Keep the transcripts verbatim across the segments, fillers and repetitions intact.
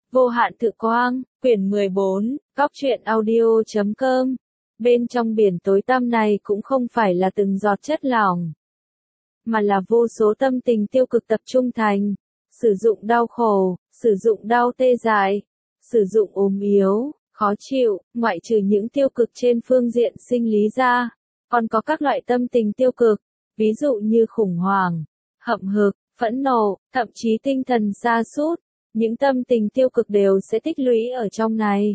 Vô hạn tự quang, quyển mười bốn, góc truyện audio chấm com. Bên trong biển tối tăm này cũng không phải là từng giọt chất lỏng, mà là vô số tâm tình tiêu cực tập trung thành, sử dụng đau khổ, sử dụng đau tê dại, sử dụng ốm yếu, khó chịu, ngoại trừ những tiêu cực trên phương diện sinh lý ra, còn có các loại tâm tình tiêu cực, ví dụ như khủng hoảng, hậm hực, phẫn nộ, thậm chí tinh thần sa sút. Những tâm tình tiêu cực đều sẽ tích lũy ở trong này.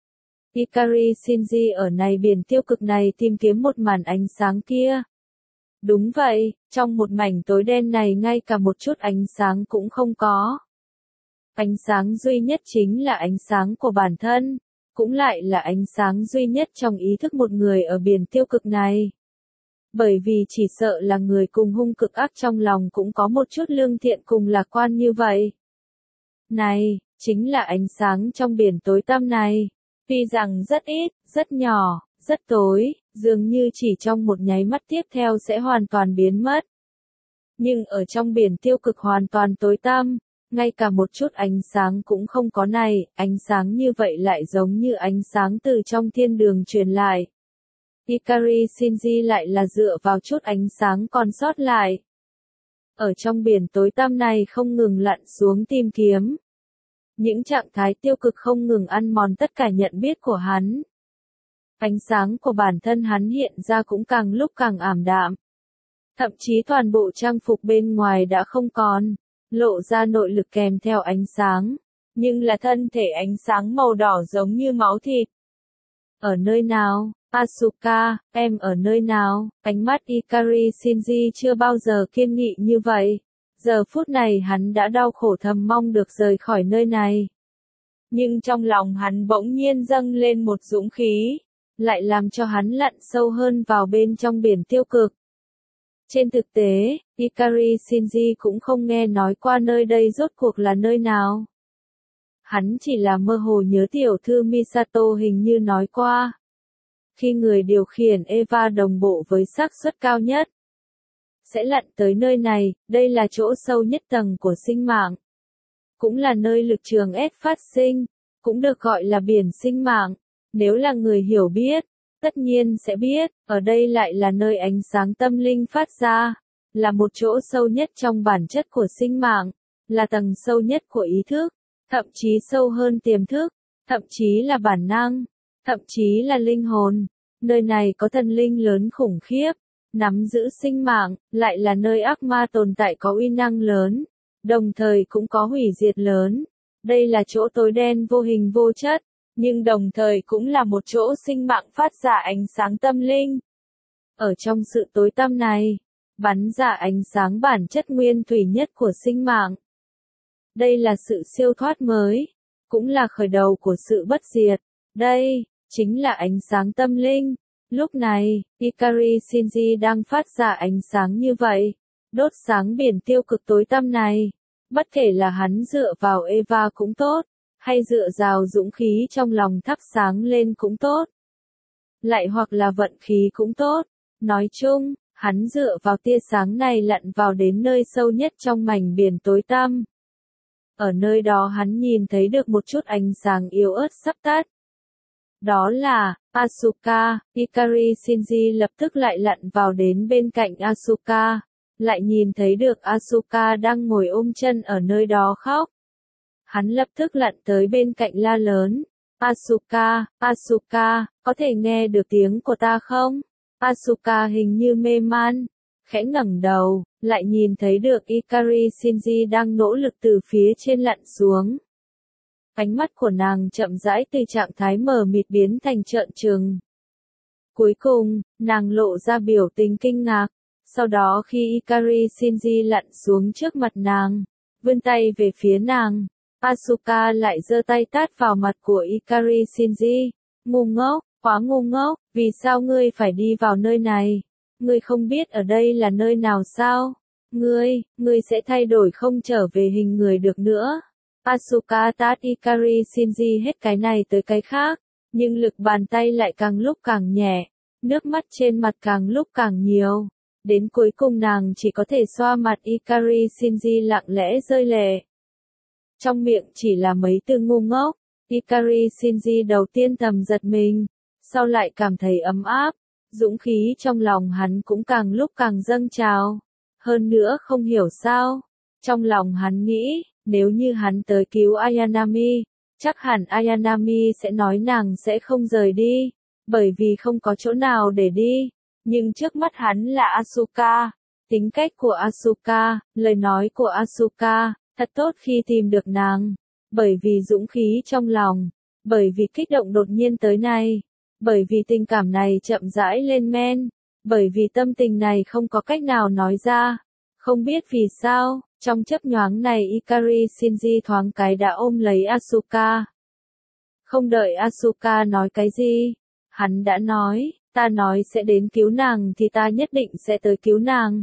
Hikari Shinji ở này biển tiêu cực này tìm kiếm một màn ánh sáng kia. Đúng vậy, trong một mảnh tối đen này ngay cả một chút ánh sáng cũng không có. Ánh sáng duy nhất chính là ánh sáng của bản thân, cũng lại là ánh sáng duy nhất trong ý thức một người ở biển tiêu cực này. Bởi vì chỉ sợ là người cùng hung cực ác trong lòng cũng có một chút lương thiện cùng lạc quan như vậy. Này, chính là ánh sáng trong biển tối tăm này. Tuy rằng rất ít, rất nhỏ, rất tối, dường như chỉ trong một nháy mắt tiếp theo sẽ hoàn toàn biến mất. Nhưng ở trong biển tiêu cực hoàn toàn tối tăm, ngay cả một chút ánh sáng cũng không có này, ánh sáng như vậy lại giống như ánh sáng từ trong thiên đường truyền lại. Hikari Shinji lại là dựa vào chút ánh sáng còn sót lại. Ở trong biển tối tăm này không ngừng lặn xuống tìm kiếm. Những trạng thái tiêu cực không ngừng ăn mòn tất cả nhận biết của hắn. Ánh sáng của bản thân hắn hiện ra cũng càng lúc càng ảm đạm. Thậm chí toàn bộ trang phục bên ngoài đã không còn, lộ ra nội lực kèm theo ánh sáng, nhưng là thân thể ánh sáng màu đỏ giống như máu thịt. Ở nơi nào? Asuka, em ở nơi nào? Ánh mắt Hikari Shinji chưa bao giờ kiên nghị như vậy. Giờ phút này hắn đã đau khổ thầm mong được rời khỏi nơi này. Nhưng trong lòng hắn bỗng nhiên dâng lên một dũng khí, lại làm cho hắn lặn sâu hơn vào bên trong biển tiêu cực. Trên thực tế, Hikari Shinji cũng không nghe nói qua nơi đây rốt cuộc là nơi nào. Hắn chỉ là mơ hồ nhớ tiểu thư Misato hình như nói qua. Khi người điều khiển Eva đồng bộ với xác suất cao nhất, sẽ lặn tới nơi này, đây là chỗ sâu nhất tầng của sinh mạng. Cũng là nơi lực trường S phát sinh, cũng được gọi là biển sinh mạng. Nếu là người hiểu biết, tất nhiên sẽ biết, ở đây lại là nơi ánh sáng tâm linh phát ra, là một chỗ sâu nhất trong bản chất của sinh mạng, là tầng sâu nhất của ý thức, thậm chí sâu hơn tiềm thức, thậm chí là bản năng, thậm chí là linh hồn. Nơi này có thần linh lớn khủng khiếp, nắm giữ sinh mạng, lại là nơi ác ma tồn tại có uy năng lớn, đồng thời cũng có hủy diệt lớn. Đây là chỗ tối đen vô hình vô chất, nhưng đồng thời cũng là một chỗ sinh mạng phát ra ánh sáng tâm linh. Ở trong sự tối tăm này, bắn ra ánh sáng bản chất nguyên thủy nhất của sinh mạng. Đây là sự siêu thoát mới, cũng là khởi đầu của sự bất diệt. Đây chính là ánh sáng tâm linh. Lúc này, Hikari Shinji đang phát ra ánh sáng như vậy, đốt sáng biển tiêu cực tối tăm này. Bất kể là hắn dựa vào Eva cũng tốt, hay dựa vào dũng khí trong lòng thắp sáng lên cũng tốt. Lại hoặc là vận khí cũng tốt. Nói chung, hắn dựa vào tia sáng này lặn vào đến nơi sâu nhất trong mảnh biển tối tăm. Ở nơi đó hắn nhìn thấy được một chút ánh sáng yếu ớt sắp tắt. Đó là Asuka. Hikari Shinji lập tức lại lặn vào đến bên cạnh Asuka, lại nhìn thấy được Asuka đang ngồi ôm chân ở nơi đó khóc. Hắn lập tức lặn tới bên cạnh la lớn, Asuka, Asuka, có thể nghe được tiếng của ta không? Asuka hình như mê man, khẽ ngẩng đầu, lại nhìn thấy được Hikari Shinji đang nỗ lực từ phía trên lặn xuống. Ánh mắt của nàng chậm rãi từ trạng thái mờ mịt biến thành trợn trừng. Cuối cùng, nàng lộ ra biểu tình kinh ngạc. Sau đó khi Hikari Shinji lặn xuống trước mặt nàng, vươn tay về phía nàng, Asuka lại giơ tay tát vào mặt của Hikari Shinji. Ngu ngốc, quá ngu ngốc, vì sao ngươi phải đi vào nơi này? Ngươi không biết ở đây là nơi nào sao? Ngươi, ngươi sẽ thay đổi không trở về hình người được nữa. Asuka tát Hikari Shinji hết cái này tới cái khác, nhưng lực bàn tay lại càng lúc càng nhẹ, nước mắt trên mặt càng lúc càng nhiều. Đến cuối cùng nàng chỉ có thể xoa mặt Hikari Shinji lặng lẽ rơi lệ. trong miệng chỉ là mấy từ ngu ngốc. Ikari Shinji đầu tiên thầm giật mình, sau lại cảm thấy ấm áp, dũng khí trong lòng hắn cũng càng lúc càng dâng trào. Hơn nữa không hiểu sao, trong lòng hắn nghĩ, nếu như hắn tới cứu Ayanami, chắc hẳn Ayanami sẽ nói nàng sẽ không rời đi, bởi vì không có chỗ nào để đi. Nhưng trước mắt hắn là Asuka, tính cách của Asuka, lời nói của Asuka, thật tốt khi tìm được nàng, bởi vì dũng khí trong lòng, bởi vì kích động đột nhiên tới này, bởi vì tình cảm này chậm rãi lên men, bởi vì tâm tình này không có cách nào nói ra. Không biết vì sao, trong chớp nhoáng này Ikari Shinji thoáng cái đã ôm lấy Asuka. Không đợi Asuka nói cái gì, hắn đã nói, ta nói sẽ đến cứu nàng thì ta nhất định sẽ tới cứu nàng.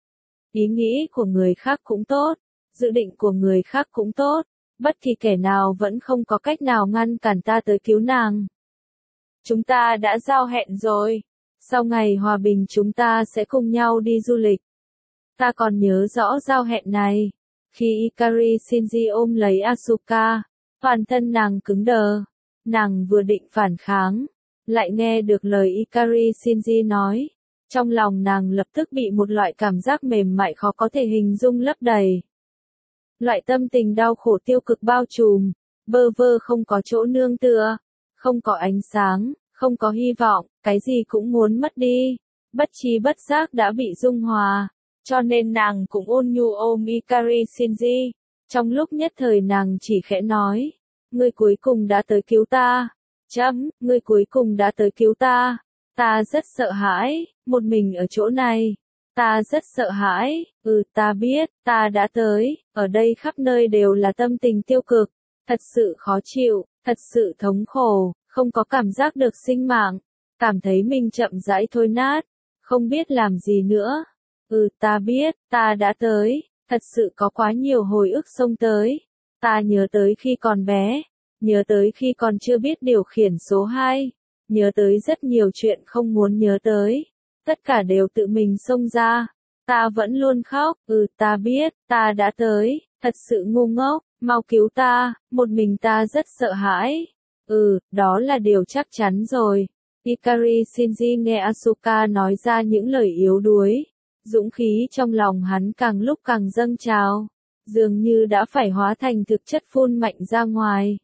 Ý nghĩ của người khác cũng tốt, dự định của người khác cũng tốt, bất kỳ kẻ nào vẫn không có cách nào ngăn cản ta tới cứu nàng. Chúng ta đã giao hẹn rồi, sau ngày hòa bình chúng ta sẽ cùng nhau đi du lịch. Ta còn nhớ rõ giao hẹn này. Khi Ikari Shinji ôm lấy Asuka, toàn thân nàng cứng đờ. Nàng vừa định phản kháng, lại nghe được lời Ikari Shinji nói. Trong lòng nàng lập tức bị một loại cảm giác mềm mại khó có thể hình dung lấp đầy. Loại tâm tình đau khổ tiêu cực bao trùm, bơ vơ không có chỗ nương tựa, không có ánh sáng, không có hy vọng, cái gì cũng muốn mất đi. Bất chi bất giác đã bị dung hòa. Cho nên nàng cũng ôn nhu ôm Ikari Shinji. Trong lúc nhất thời nàng chỉ khẽ nói, ngươi cuối cùng đã tới cứu ta. Chấm, ngươi cuối cùng đã tới cứu ta. Ta rất sợ hãi, một mình ở chỗ này. Ta rất sợ hãi, ừ ta biết, ta đã tới, ở đây khắp nơi đều là tâm tình tiêu cực. Thật sự khó chịu, thật sự thống khổ, không có cảm giác được sinh mạng. Cảm thấy mình chậm rãi thôi nát, không biết làm gì nữa. Ừ ta biết, ta đã tới, thật sự có quá nhiều hồi ức xông tới. Ta nhớ tới khi còn bé, nhớ tới khi còn chưa biết điều khiển số hai, nhớ tới rất nhiều chuyện không muốn nhớ tới. Tất cả đều tự mình xông ra. Ta vẫn luôn khóc, ừ ta biết, ta đã tới, thật sự ngu ngốc, mau cứu ta, một mình ta rất sợ hãi. Ừ, đó là điều chắc chắn rồi. Ikari Shinji nghe Asuka nói ra những lời yếu đuối. Dũng khí trong lòng hắn càng lúc càng dâng trào, dường như đã phải hóa thành thực chất phun mạnh ra ngoài.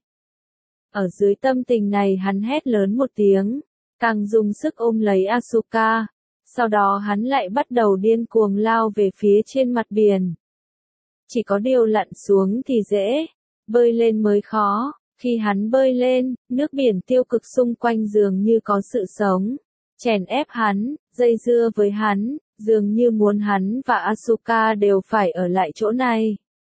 Ở dưới tâm tình này hắn hét lớn một tiếng, càng dùng sức ôm lấy Asuka, sau đó hắn lại bắt đầu điên cuồng lao về phía trên mặt biển. Chỉ có điều lặn xuống thì dễ, bơi lên mới khó, khi hắn bơi lên, nước biển tiêu cực xung quanh dường như có sự sống, chèn ép hắn, dây dưa với hắn. Dường như muốn hắn và Asuka đều phải ở lại chỗ này.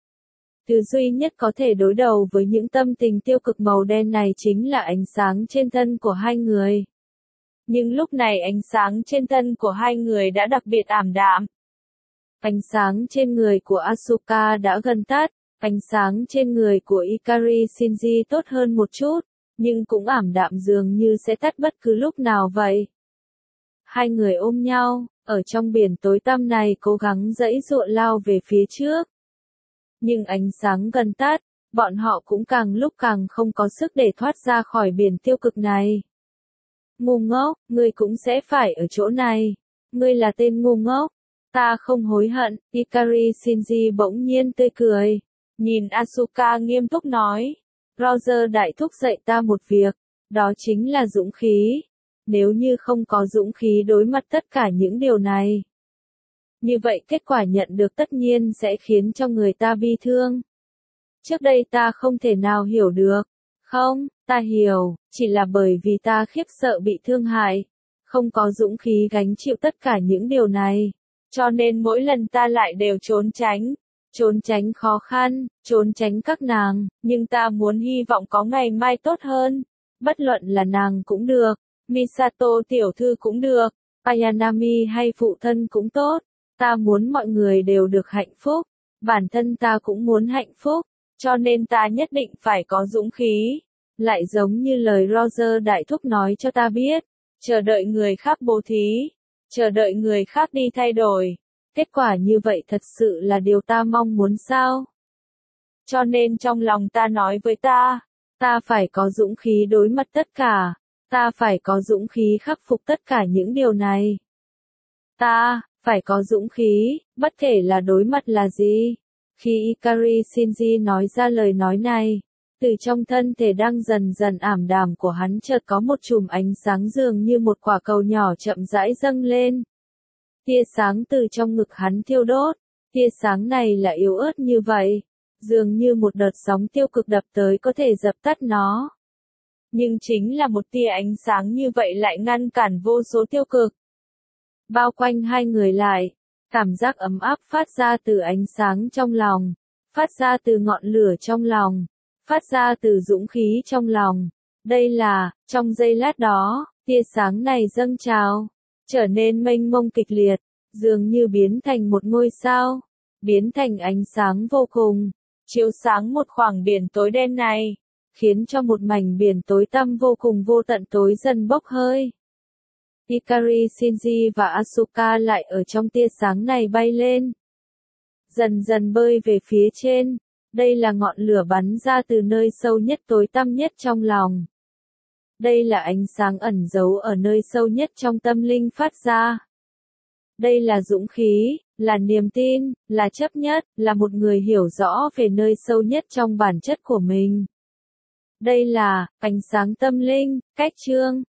Thứ duy nhất có thể đối đầu với những tâm tình tiêu cực màu đen này chính là ánh sáng trên thân của hai người. Nhưng lúc này ánh sáng trên thân của hai người đã đặc biệt ảm đạm. Ánh sáng trên người của Asuka đã gần tắt, ánh sáng trên người của Ikari Shinji tốt hơn một chút, nhưng cũng ảm đạm dường như sẽ tắt bất cứ lúc nào vậy. Hai người ôm nhau, ở trong biển tối tăm này cố gắng giãy giụa lao về phía trước. Nhưng ánh sáng gần tắt, bọn họ cũng càng lúc càng không có sức để thoát ra khỏi biển tiêu cực này. Ngu ngốc, ngươi cũng sẽ phải ở chỗ này. Ngươi là tên ngu ngốc. Ta không hối hận. Ikari Shinji bỗng nhiên tươi cười. Nhìn Asuka nghiêm túc nói. Roger đại thúc dạy ta một việc. Đó chính là dũng khí. Nếu như không có dũng khí đối mặt tất cả những điều này, như vậy kết quả nhận được tất nhiên sẽ khiến cho người ta bi thương. Trước đây ta không thể nào hiểu được. Không, ta hiểu, chỉ là bởi vì ta khiếp sợ bị thương hại, không có dũng khí gánh chịu tất cả những điều này. Cho nên mỗi lần ta lại đều trốn tránh, trốn tránh khó khăn, trốn tránh các nàng, nhưng ta muốn hy vọng có ngày mai tốt hơn. Bất luận là nàng cũng được. Misato tiểu thư cũng được, Ayanami hay phụ thân cũng tốt, ta muốn mọi người đều được hạnh phúc, bản thân ta cũng muốn hạnh phúc, cho nên ta nhất định phải có dũng khí. Lại giống như lời Roger đại thúc nói cho ta biết, chờ đợi người khác bố thí, chờ đợi người khác đi thay đổi. Kết quả như vậy thật sự là điều ta mong muốn sao? Cho nên trong lòng ta nói với ta, ta phải có dũng khí đối mặt tất cả, ta phải có dũng khí khắc phục tất cả những điều này. Ta, phải có dũng khí, bất kể là đối mặt là gì. Khi Ikari Shinji nói ra lời nói này, từ trong thân thể đang dần dần ảm đạm của hắn chợt có một chùm ánh sáng dường như một quả cầu nhỏ chậm rãi dâng lên. Tia sáng từ trong ngực hắn thiêu đốt, tia sáng này là yếu ớt như vậy, dường như một đợt sóng tiêu cực đập tới có thể dập tắt nó. Nhưng chính là một tia ánh sáng như vậy lại ngăn cản vô số tiêu cực. Bao quanh hai người lại, cảm giác ấm áp phát ra từ ánh sáng trong lòng, phát ra từ ngọn lửa trong lòng, phát ra từ dũng khí trong lòng. Đây là, trong giây lát đó, tia sáng này dâng trào, trở nên mênh mông kịch liệt, dường như biến thành một ngôi sao, biến thành ánh sáng vô cùng, chiếu sáng một khoảng biển tối đen này, khiến cho một mảnh biển tối tăm vô cùng vô tận tối dần bốc hơi. Ikari Shinji và Asuka lại ở trong tia sáng này bay lên, dần dần bơi về phía trên. Đây là ngọn lửa bắn ra từ nơi sâu nhất tối tăm nhất trong lòng. Đây là ánh sáng ẩn giấu ở nơi sâu nhất trong tâm linh phát ra. Đây là dũng khí, là niềm tin, là chấp nhất, là một người hiểu rõ về nơi sâu nhất trong bản chất của mình. Đây là ánh sáng tâm linh. Cách chương